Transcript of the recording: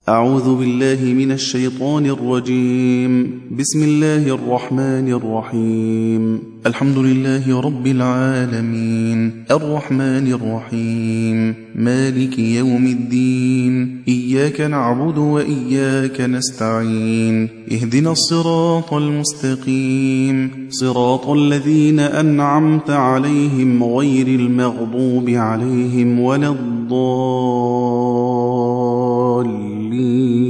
أعوذ بالله من الشيطان الرجيم. بسم الله الرحمن الرحيم. الحمد لله رب العالمين، الرحمن الرحيم، مالك يوم الدين، إياك نعبد وإياك نستعين، اهدنا الصراط المستقيم، صراط الذين أنعمت عليهم غير المغضوب عليهم ولا الضالين.